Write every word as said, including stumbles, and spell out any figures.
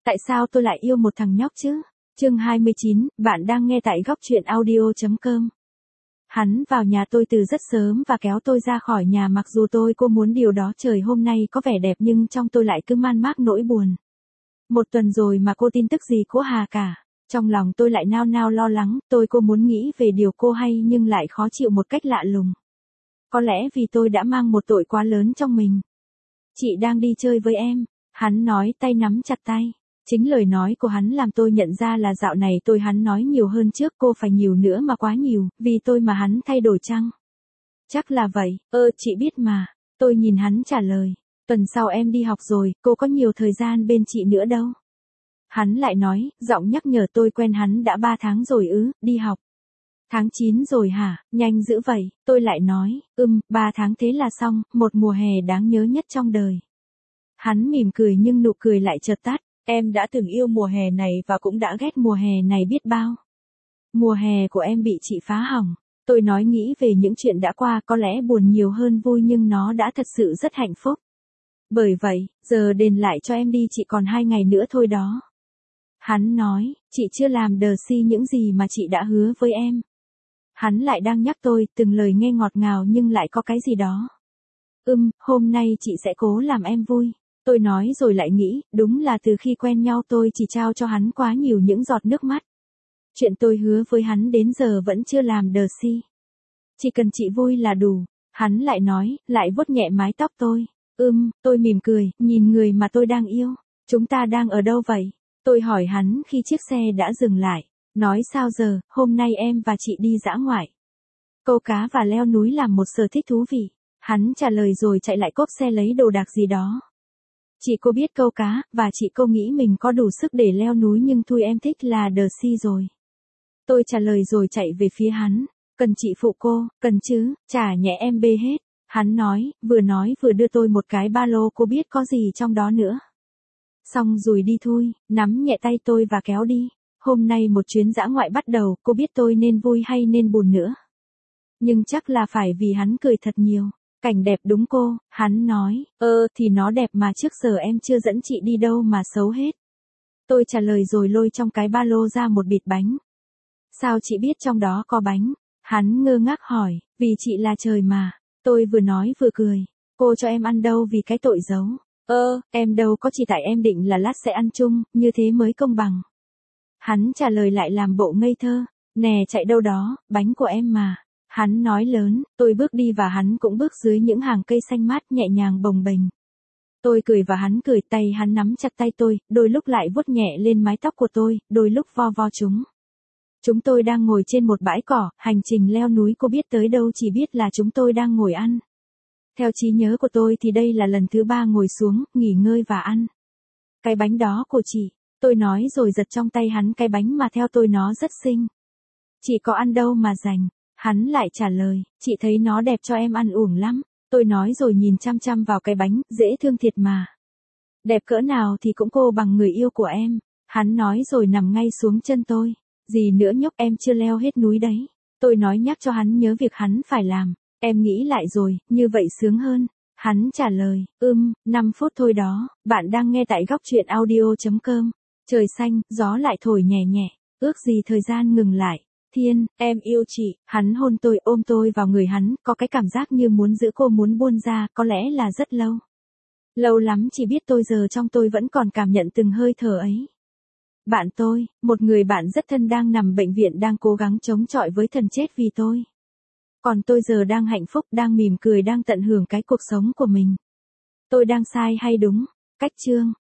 Tại sao tôi lại yêu một thằng nhóc chứ? Chương hai mươi chín, bạn đang nghe tại góc truyện audio chấm com. Hắn vào nhà tôi từ rất sớm và kéo tôi ra khỏi nhà mặc dù tôi cô muốn điều đó trời hôm nay có vẻ đẹp nhưng trong tôi lại cứ man mác nỗi buồn. Một tuần rồi mà cô tin tức gì của Hà cả. Trong lòng tôi lại nao nao lo lắng, tôi cô muốn nghĩ về điều cô hay nhưng lại khó chịu một cách lạ lùng. Có lẽ vì tôi đã mang một tội quá lớn trong mình. Chị đang đi chơi với em, hắn nói tay nắm chặt tay. Chính lời nói của hắn làm tôi nhận ra là dạo này tôi hắn nói nhiều hơn trước cô phải nhiều nữa mà quá nhiều, vì tôi mà hắn thay đổi chăng? Chắc là vậy, ơ chị biết mà, tôi nhìn hắn trả lời, tuần sau em đi học rồi, cô có nhiều thời gian bên chị nữa đâu. Hắn lại nói, giọng nhắc nhở tôi quen hắn đã ba tháng rồi ư, đi học. Tháng chín rồi hả, nhanh dữ vậy, tôi lại nói, ừm, ba tháng thế là xong, một mùa hè đáng nhớ nhất trong đời. Hắn mỉm cười nhưng nụ cười lại chợt tắt. Em đã từng yêu mùa hè này và cũng đã ghét mùa hè này biết bao. Mùa hè của em bị chị phá hỏng. Tôi nói nghĩ về những chuyện đã qua có lẽ buồn nhiều hơn vui nhưng nó đã thật sự rất hạnh phúc. Bởi vậy, giờ đền lại cho em đi chị còn hai ngày nữa thôi đó. Hắn nói, chị chưa làm đờ si những gì mà chị đã hứa với em. Hắn lại đang nhắc tôi từng lời nghe ngọt ngào nhưng lại có cái gì đó. Ừm, hôm nay chị sẽ cố làm em vui. Tôi nói rồi lại nghĩ, đúng là từ khi quen nhau tôi chỉ trao cho hắn quá nhiều những giọt nước mắt. Chuyện tôi hứa với hắn đến giờ vẫn chưa làm đờ si. Chỉ cần chị vui là đủ. Hắn lại nói, lại vuốt nhẹ mái tóc tôi. Ừm, tôi mỉm cười, nhìn người mà tôi đang yêu. Chúng ta đang ở đâu vậy? Tôi hỏi hắn khi chiếc xe đã dừng lại. Nói sao giờ, hôm nay em và chị đi dã ngoại. Câu cá và leo núi làm một sở thích thú vị. Hắn trả lời rồi chạy lại cốp xe lấy đồ đạc gì đó. Chị cô biết câu cá, và chị cô nghĩ mình có đủ sức để leo núi nhưng thôi em thích là đờ si rồi. Tôi trả lời rồi chạy về phía hắn. Cần chị phụ cô, cần chứ, chả nhẽ em bê hết. Hắn nói, vừa nói vừa đưa tôi một cái ba lô cô biết có gì trong đó nữa. Xong rồi đi thôi, nắm nhẹ tay tôi và kéo đi. Hôm nay một chuyến dã ngoại bắt đầu, cô biết tôi nên vui hay nên buồn nữa. Nhưng chắc là phải vì hắn cười thật nhiều. Cảnh đẹp đúng cô, hắn nói, ơ thì nó đẹp mà trước giờ em chưa dẫn chị đi đâu mà xấu hết. Tôi trả lời rồi lôi trong cái ba lô ra một bịch bánh. Sao chị biết trong đó có bánh? Hắn ngơ ngác hỏi, vì chị là trời mà. Tôi vừa nói vừa cười, cô cho em ăn đâu vì cái tội giấu. Ơ, em đâu có chỉ tại em định là lát sẽ ăn chung, như thế mới công bằng. Hắn trả lời lại làm bộ ngây thơ, nè chạy đâu đó, bánh của em mà. Hắn nói lớn, tôi bước đi và hắn cũng bước dưới những hàng cây xanh mát nhẹ nhàng bồng bềnh. Tôi cười và hắn cười, tay hắn nắm chặt tay tôi, đôi lúc lại vuốt nhẹ lên mái tóc của tôi, đôi lúc vo vo chúng. Chúng tôi đang ngồi trên một bãi cỏ, hành trình leo núi cô biết tới đâu chỉ biết là chúng tôi đang ngồi ăn. Theo trí nhớ của tôi thì đây là lần thứ ba ngồi xuống, nghỉ ngơi và ăn. Cái bánh đó của chị, tôi nói rồi giật trong tay hắn cái bánh mà theo tôi nó rất xinh. Chị có ăn đâu mà dành. Hắn lại trả lời, chị thấy nó đẹp cho em ăn uổng lắm. Tôi nói rồi nhìn chăm chăm vào cái bánh, dễ thương thiệt mà. Đẹp cỡ nào thì cũng cô bằng người yêu của em. Hắn nói rồi nằm ngay xuống chân tôi. Gì nữa nhóc em chưa leo hết núi đấy. Tôi nói nhắc cho hắn nhớ việc hắn phải làm. Em nghĩ lại rồi, như vậy sướng hơn. Hắn trả lời, ưm, năm phút thôi đó. Bạn đang nghe tại góc truyện audio chấm com. Trời xanh, gió lại thổi nhẹ nhẹ. Ước gì thời gian ngừng lại. Thiên, em yêu chị, hắn hôn tôi ôm tôi vào người hắn, có cái cảm giác như muốn giữ cô muốn buông ra, có lẽ là rất lâu. Lâu lắm chỉ biết tôi giờ trong tôi vẫn còn cảm nhận từng hơi thở ấy. Bạn tôi, một người bạn rất thân đang nằm bệnh viện đang cố gắng chống chọi với thần chết vì tôi. Còn tôi giờ đang hạnh phúc, đang mỉm cười, đang tận hưởng cái cuộc sống của mình. Tôi đang sai hay đúng? Cách chương.